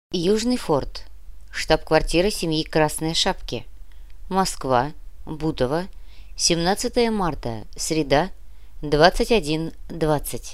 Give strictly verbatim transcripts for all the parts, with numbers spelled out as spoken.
Южный форт. Штаб-квартира семьи Красной Шапки. Москва. Бутово. семнадцатое марта. Среда. двадцать один двадцать.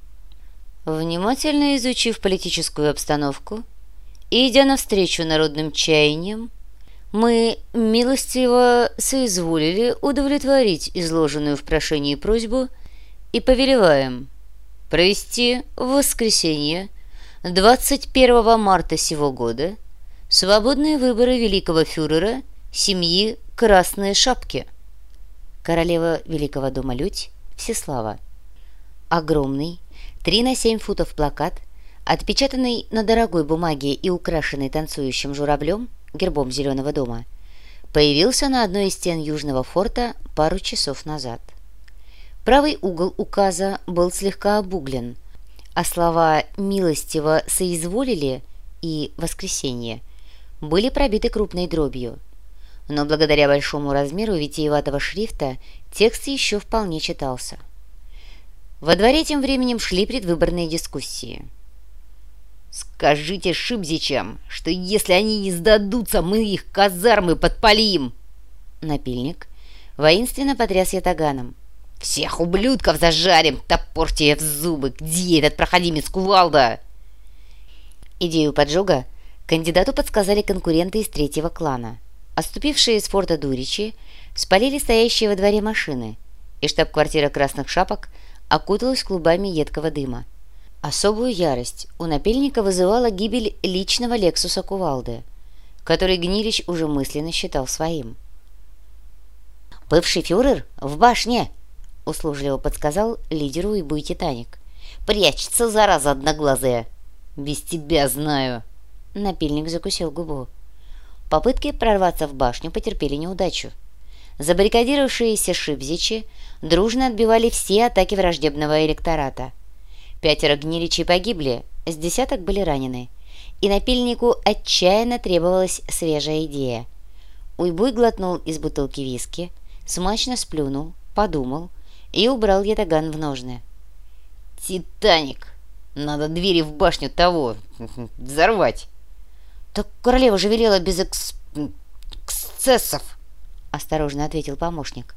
Внимательно изучив политическую обстановку и идя навстречу народным чаяниям, мы милостиво соизволили удовлетворить изложенную в прошении просьбу и повелеваем провести в воскресенье двадцать первого марта сего года свободные выборы великого фюрера семьи Красные Шапки. Королева Великого дома Людь Всеслава. Огромный три на семь футов плакат, отпечатанный на дорогой бумаге и украшенный танцующим журавлем, гербом Зеленого дома, появился на одной из стен Южного форта пару часов назад. Правый угол указа был слегка обуглен, а слова «милостиво соизволили» и «воскресенье» были пробиты крупной дробью. Но благодаря большому размеру витиеватого шрифта текст еще вполне читался. Во дворе тем временем шли предвыборные дискуссии. «Скажите шибзичам, что если они не сдадутся, мы их казармы подпалим!» Напильник воинственно потряс ятаганом. «Всех ублюдков зажарим, топор тебе в зубы! Где этот проходимец кувалда?» Идею поджога кандидату подсказали конкуренты из третьего клана. Отступившие из форта дуричи спалили стоящие во дворе машины, и штаб-квартира Красных Шапок окуталась клубами едкого дыма. Особую ярость у напильника вызывала гибель личного Лексуса Кувалды, который Гнилич уже мысленно считал своим. «Бывший фюрер в башне!» — услужливо подсказал лидеру Уйбуй Титаник. «Прячется, зараза одноглазая! Без тебя знаю!» Напильник закусил губу. Попытки прорваться в башню потерпели неудачу. Забаррикадировавшиеся шибзичи дружно отбивали все атаки враждебного электората. Пятеро гниличей погибли, с десяток были ранены, и напильнику отчаянно требовалась свежая идея. Уйбуй глотнул из бутылки виски, смачно сплюнул, подумал и убрал ятаган в ножны. «Титаник! Надо двери в башню того взорвать!» «Так королева же велела без экс... эксцессов!» — осторожно ответил помощник.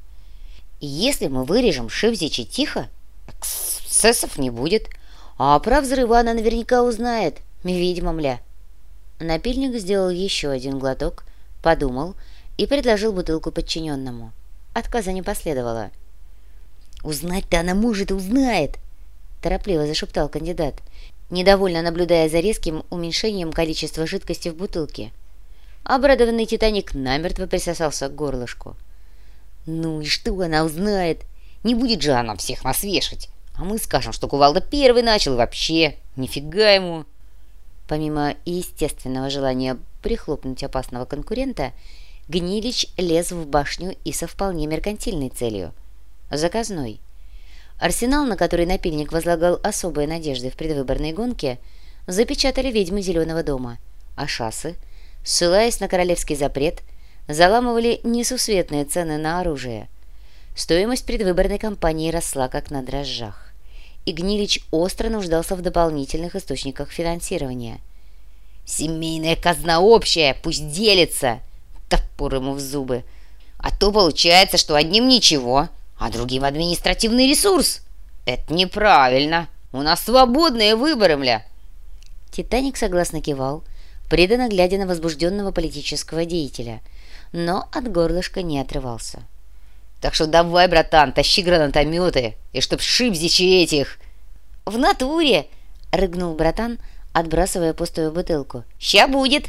«Если мы вырежем шибзичи тихо, эксцессов не будет, а про взрывы она наверняка узнает, видимо, мля». Напильник сделал еще один глоток, подумал и предложил бутылку подчиненному. Отказа не последовало. «Узнать-то она, может, узнает!» — торопливо зашептал кандидат, недовольно наблюдая за резким уменьшением количества жидкости в бутылке. Обрадованный Титаник намертво присосался к горлышку. «Ну и что она узнает? Не будет же она всех нас вешать! А мы скажем, что Кувалда первый начал, и вообще нифига ему!» Помимо естественного желания прихлопнуть опасного конкурента, Гнилич лез в башню и со вполне меркантильной целью — заказной. Арсенал, на который напильник возлагал особые надежды в предвыборной гонке, запечатали ведьмы Зеленого дома, а шассы, ссылаясь на королевский запрет, заламывали несусветные цены на оружие. Стоимость предвыборной кампании росла как на дрожжах, и Гнилич остро нуждался в дополнительных источниках финансирования. «Семейная казна общая, пусть делится!» Топор ему в зубы. «А то получается, что одним ничего, а другим административный ресурс. Это неправильно. У нас свободные выборы, мля!» Титаник согласно кивал, преданно глядя на возбужденного политического деятеля, но от горлышка не отрывался. «Так что давай, братан, тащи гранатометы, и чтоб шибзичи этих!» «В натуре!» — рыгнул братан, отбрасывая пустую бутылку. «Ща будет!»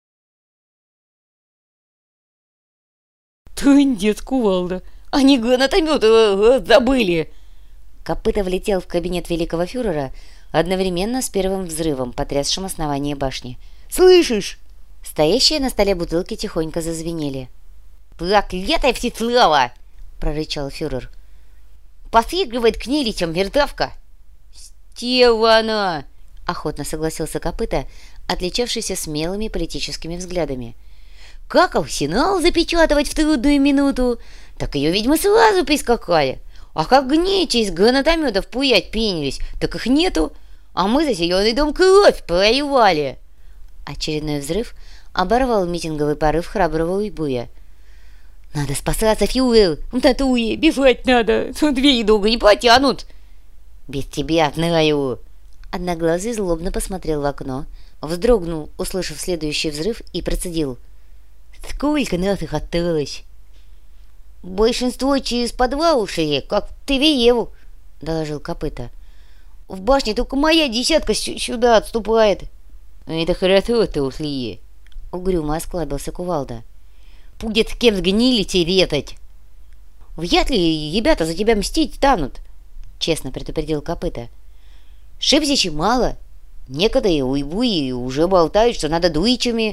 «Трындец, кувалда! Они гранатометы забыли!» Копыто влетел в кабинет великого фюрера одновременно с первым взрывом, потрясшим основание башни. «Слышишь?» Стоящие на столе бутылки тихонько зазвенели. «Проклятая Всеслава!» — прорычал фюрер. «Посвигливает к неличам мердавка!» «Стевана!» — охотно согласился Копыто, отличавшийся смелыми политическими взглядами. «Как арсенал запечатывать в трудную минуту? Так ее, видимо, сразу прискакали. А как гничи из гранатометов пуять принялись, так их нету. А мы за Зеленый дом кровь проливали!» Очередной взрыв оборвал митинговый порыв храброго уйбуя. «Надо спасаться, фюрер! В татуе! Бежать надо! Две долго не потянут!» «Без тебя знаю!» Одноглазый злобно посмотрел в окно, вздрогнул, услышав следующий взрыв, и процедил: «Сколько нас их осталось?» «Большинство через подвал ушли, как в Твиеву», — доложил Копыта. «В башне только моя десятка сюда отступает». «Это хорошо-то ушли», — угрюмо осклабился Кувалда. «Будет с кем сгнилить и ретать». «Вряд ли ребята за тебя мстить станут», — честно предупредил Копыта. «Шипзичи мало. Некоторые уйбуи уже болтают, что надо дуичами,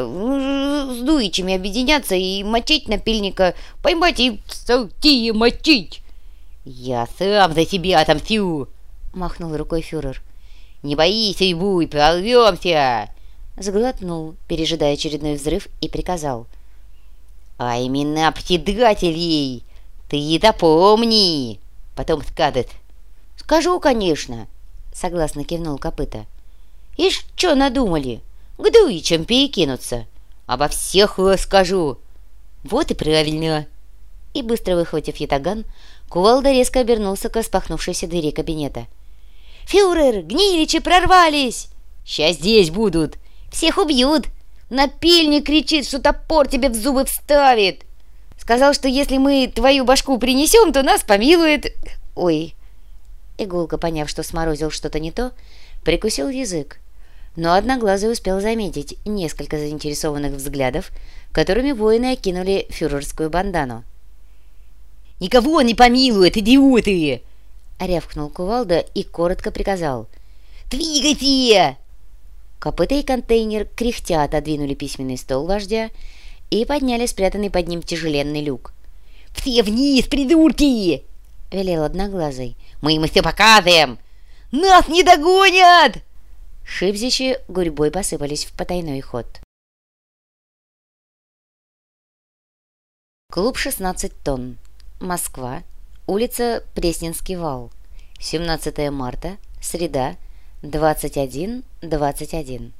с дуичами объединяться и мочить напильника, поймать и сойти и мочить». «Я сам за себя отомстю», — махнул рукой фюрер. «Не боись, уйбуй, прорвемся!» Сглотнул, пережидая очередной взрыв, и приказал: «А имена предателей ты запомни!» Потом скажет. «Скажу, конечно», — согласно кивнул Копыта. «Ишь, что надумали? К дуичам перекинуться. Обо всех расскажу». «Вот и правильно». И, быстро выхватив ятаган, Кувалда резко обернулся к распахнувшейся двери кабинета. «Фюрер, гниличи прорвались! Сейчас здесь будут! Всех убьют! Напильник кричит, что топор тебе в зубы вставит! Сказал, что если мы твою башку принесем, то нас помилует...» «Ой!» Игулка, поняв, что сморозил что-то не то, прикусил язык. Но Одноглазый успел заметить несколько заинтересованных взглядов, которыми воины окинули фюрерскую бандану. «Никого не помилует, идиоты!» — рявкнул Кувалда и коротко приказал: «Двигайте!» Копыта и контейнер кряхтя отодвинули письменный стол вождя и подняли спрятанный под ним тяжеленный люк. «Все вниз, придурки!» — велел Одноглазый. «Мы им все показываем! Нас не догонят!» Шипзичи гурьбой посыпались в потайной ход. Клуб шестнадцать тонн. Москва. Улица Пресненский вал. семнадцатое марта. Среда. двадцать один двадцать один.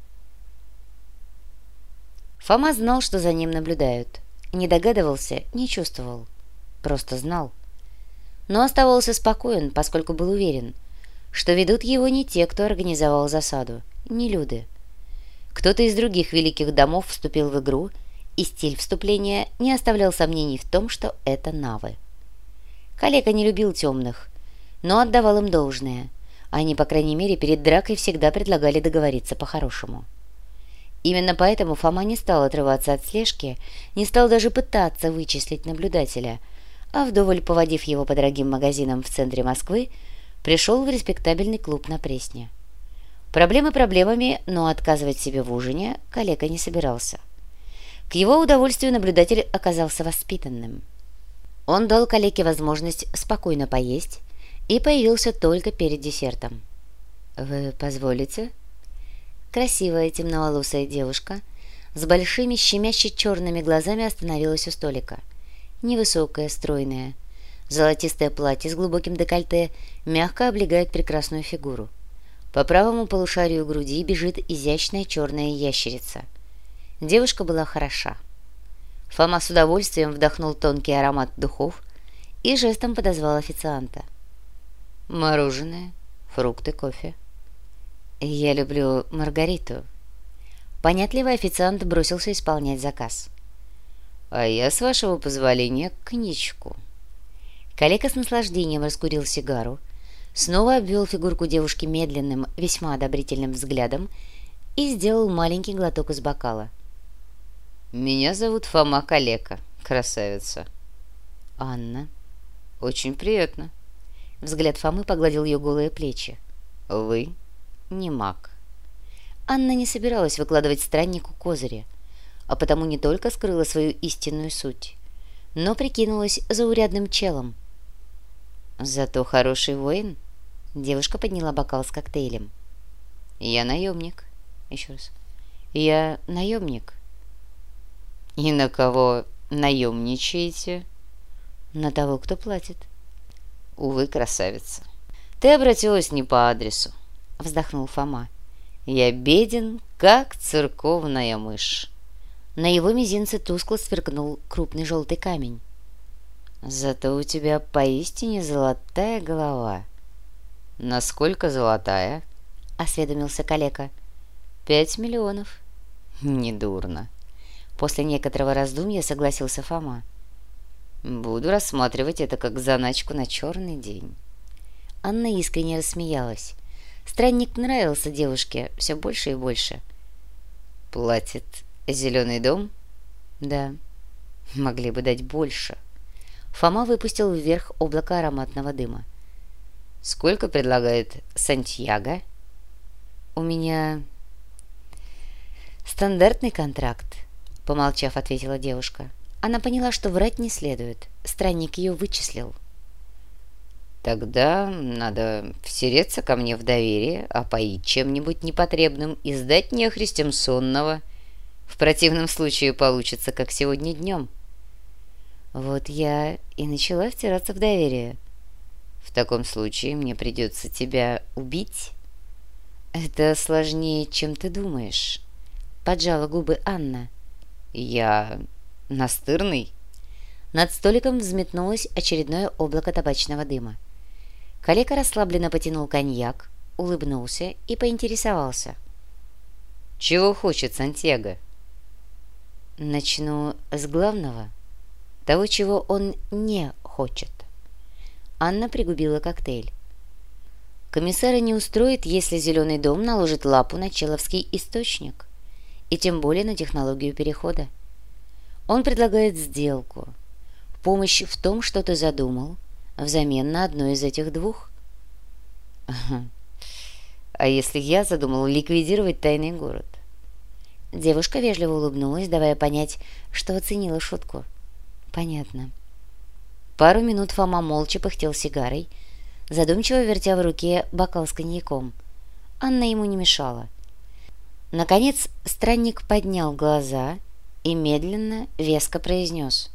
Фома знал, что за ним наблюдают. Не догадывался, не чувствовал. Просто знал. Но оставался спокоен, поскольку был уверен, что ведут его не те, кто организовал засаду, не люди. Кто-то из других великих домов вступил в игру, и стиль вступления не оставлял сомнений в том, что это навы. Калека не любил темных, но отдавал им должное. Они, по крайней мере, перед дракой всегда предлагали договориться по-хорошему. Именно поэтому Фома не стал отрываться от слежки, не стал даже пытаться вычислить наблюдателя, а, вдоволь поводив его по дорогим магазинам в центре Москвы, пришел в респектабельный клуб на Пресне. Проблемы проблемами, но отказывать себе в ужине Калека не собирался. К его удовольствию наблюдатель оказался воспитанным. Он дал Калеке возможность спокойно поесть и появился только перед десертом. «Вы позволите?» Красивая темноволосая девушка с большими щемяще черными глазами остановилась у столика. Невысокая, стройная. Золотистое платье с глубоким декольте мягко облегает прекрасную фигуру. По правому полушарию груди бежит изящная черная ящерица. Девушка была хороша. Фома с удовольствием вдохнул тонкий аромат духов и жестом подозвал официанта. «Мороженое, фрукты, кофе». «Я люблю Маргариту». Понятливый официант бросился исполнять заказ. «А я, с вашего позволения, коньячку». Калека с наслаждением раскурил сигару, снова обвел фигурку девушки медленным, весьма одобрительным взглядом и сделал маленький глоток из бокала. «Меня зовут Фома Калека, красавица». «Анна». «Очень приятно». Взгляд Фомы погладил ее голые плечи. «Вы не маг». Анна не собиралась выкладывать страннику козыри, а потому не только скрыла свою истинную суть, но прикинулась заурядным челом. «Зато хороший воин». Девушка подняла бокал с коктейлем. «Я наемник». Еще раз. «Я наемник». «И на кого наемничаете?» «На того, кто платит». «Увы, красавица, ты обратилась не по адресу», — вздохнул Фома. Я беден, как церковная мышь». На его мизинце тускло сверкнул крупный желтый камень. «Зато у тебя поистине золотая голова». «Насколько золотая?» — осведомился калека. «Пять миллионов». «Недурно». После некоторого раздумья согласился Фома. «Буду рассматривать это как заначку на черный день». Анна искренне рассмеялась. Странник нравился девушке все больше и больше. «Платит зеленый дом?» «Да». «Могли бы дать больше». Фома выпустил вверх облако ароматного дыма. «Сколько предлагает Сантьяго?» «У меня стандартный контракт», — помолчав, ответила девушка. Она поняла, что врать не следует. Странник ее вычислил. «Тогда надо всереться ко мне в доверие, опоить чем-нибудь непотребным и сдать нехристям сонного. В противном случае получится, как сегодня днем». «Вот я и начала втираться в доверие». «В таком случае мне придется тебя убить». «Это сложнее, чем ты думаешь», — поджала губы Анна. «Я настырный?» Над столиком взметнулось очередное облако табачного дыма. Калека расслабленно потянул коньяк, улыбнулся и поинтересовался. «Чего хочет Сантьяго?» «Начну с главного, того, чего он не хочет». Анна пригубила коктейль. «Комиссара не устроит, если Зеленый дом наложит лапу на Человский источник, и тем более на технологию перехода. Он предлагает сделку, помощь в том, что ты задумал, взамен на одно из этих двух». «А если я задумал ликвидировать тайный город?» Девушка вежливо улыбнулась, давая понять, что оценила шутку. «Понятно». Пару минут Фома молча пыхтел сигарой, задумчиво вертя в руке бокал с коньяком. Анна ему не мешала. Наконец странник поднял глаза и медленно, веско произнес: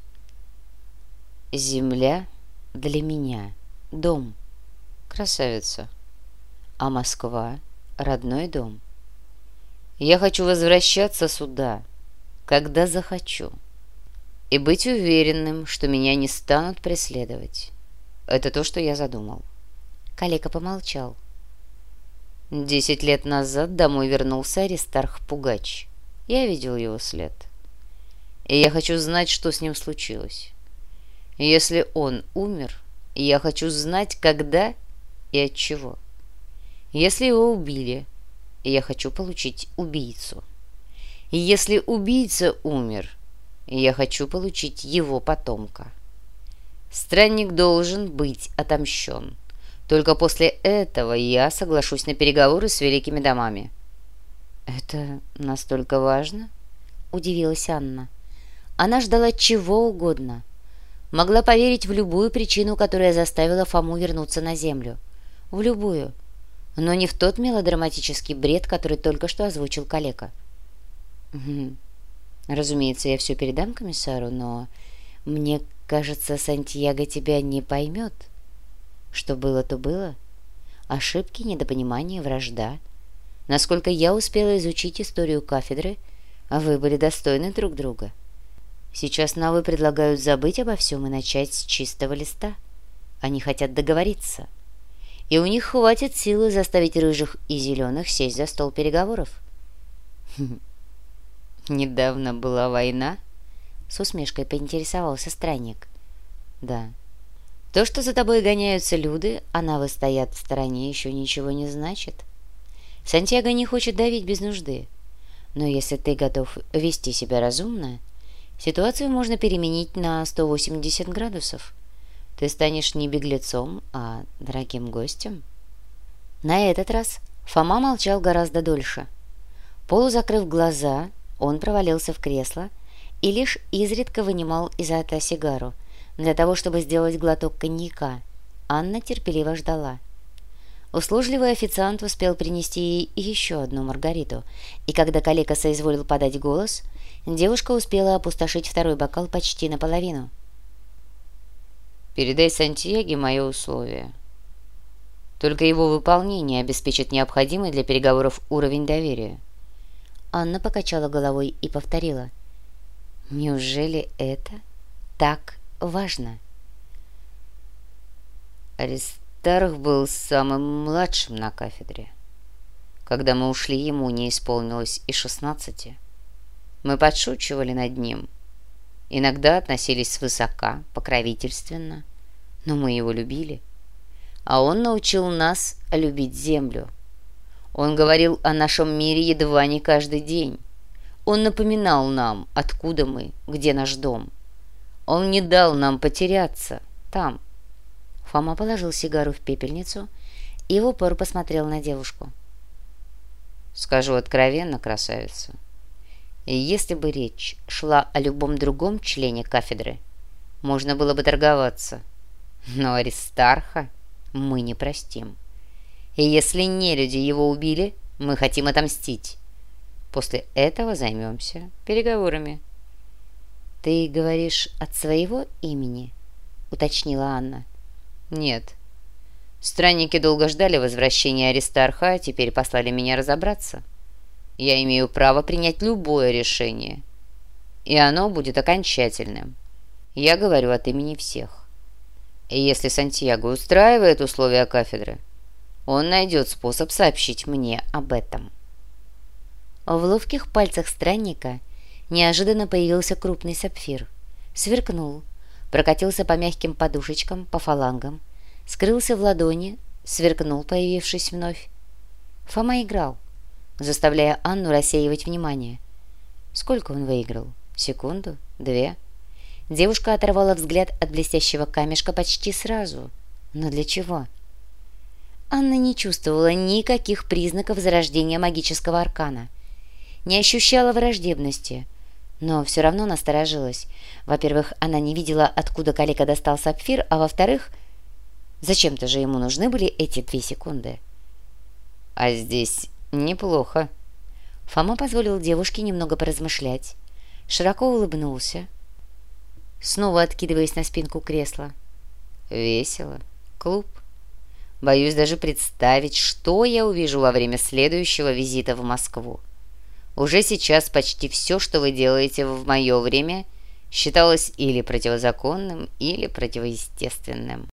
«Земля для меня — дом, красавица, а Москва — родной дом. Я хочу возвращаться сюда, когда захочу, и быть уверенным, что меня не станут преследовать. Это то, что я задумал». Калека помолчал. Десять лет назад домой вернулся Аристарх Пугач. Я видел его след. И я хочу знать, что с ним случилось. Если он умер, я хочу знать, когда и от чего. Если его убили, я хочу получить убийцу. И если убийца умер, я хочу получить его потомка. Странник должен быть отомщен. Только после этого я соглашусь на переговоры с великими домами». «Это настолько важно?» — удивилась Анна. Она ждала чего угодно. Могла поверить в любую причину, которая заставила Фому вернуться на землю. В любую. Но не в тот мелодраматический бред, который только что озвучил калека. «Угу. Разумеется, я все передам комиссару, но мне кажется, Сантьяго тебя не поймет. Что было, то было. Ошибки, недопонимание, вражда. Насколько я успела изучить историю кафедры, вы были достойны друг друга. Сейчас навы предлагают забыть обо всем и начать с чистого листа. Они хотят договориться. И у них хватит силы заставить рыжих и зеленых сесть за стол переговоров». «Недавно была война?» — с усмешкой поинтересовался странник. «Да». «То, что за тобой гоняются люди, а навы стоят в стороне, еще ничего не значит. Сантьяго не хочет давить без нужды. Но если ты готов вести себя разумно, ситуацию можно переменить на сто восемьдесят градусов. Ты станешь не беглецом, а дорогим гостем». На этот раз Фома молчал гораздо дольше. Полузакрыв глаза, он провалился в кресло и лишь изредка вынимал изо рта сигару для того, чтобы сделать глоток коньяка. Анна терпеливо ждала. Услужливый официант успел принести ей еще одну маргариту, и когда калека соизволил подать голос, девушка успела опустошить второй бокал почти наполовину. «Передай Сантьяге мое условие. Только его выполнение обеспечит необходимый для переговоров уровень доверия. Анна покачала головой и повторила. «Неужели это так важно?» Аристарх был самым младшим на кафедре. Когда мы ушли, ему не исполнилось и шестнадцати. Мы подшучивали над ним. Иногда относились свысока, покровительственно, но мы его любили. А он научил нас любить землю. Он говорил о нашем мире едва не каждый день. Он напоминал нам, откуда мы, где наш дом. Он не дал нам потеряться там. Фома положил сигару в пепельницу и в упор посмотрел на девушку. «Скажу откровенно, красавица, если бы речь шла о любом другом члене кафедры, можно было бы торговаться. Но Аристарха мы не простим. И если нелюди его убили, мы хотим отомстить. После этого займемся переговорами». «Ты говоришь от своего имени?» — уточнила Анна. «Нет. Странники долго ждали возвращения Аристарха, а теперь послали меня разобраться. Я имею право принять любое решение, и оно будет окончательным. Я говорю от имени всех. И если Сантьяго устраивает условия кафедры, он найдет способ сообщить мне об этом». В ловких пальцах странника неожиданно появился крупный сапфир. Сверкнул, прокатился по мягким подушечкам, по фалангам, скрылся в ладони, сверкнул, появившись вновь. Фома играл, заставляя Анну рассеивать внимание. Сколько он выиграл? Секунду? Две? Девушка оторвала взгляд от блестящего камешка почти сразу. Но для чего? Анна не чувствовала никаких признаков зарождения магического аркана. Не ощущала враждебности, но все равно насторожилась. Во-первых, она не видела, откуда калека достал сапфир, а во-вторых, зачем-то же ему нужны были эти две секунды. «А здесь неплохо». Фома позволил девушке немного поразмышлять, широко улыбнулся, снова откидываясь на спинку кресла. «Весело. Клуб. Боюсь даже представить, что я увижу во время следующего визита в Москву. Уже сейчас почти все, что вы делаете в мое время, считалось или противозаконным, или противоестественным.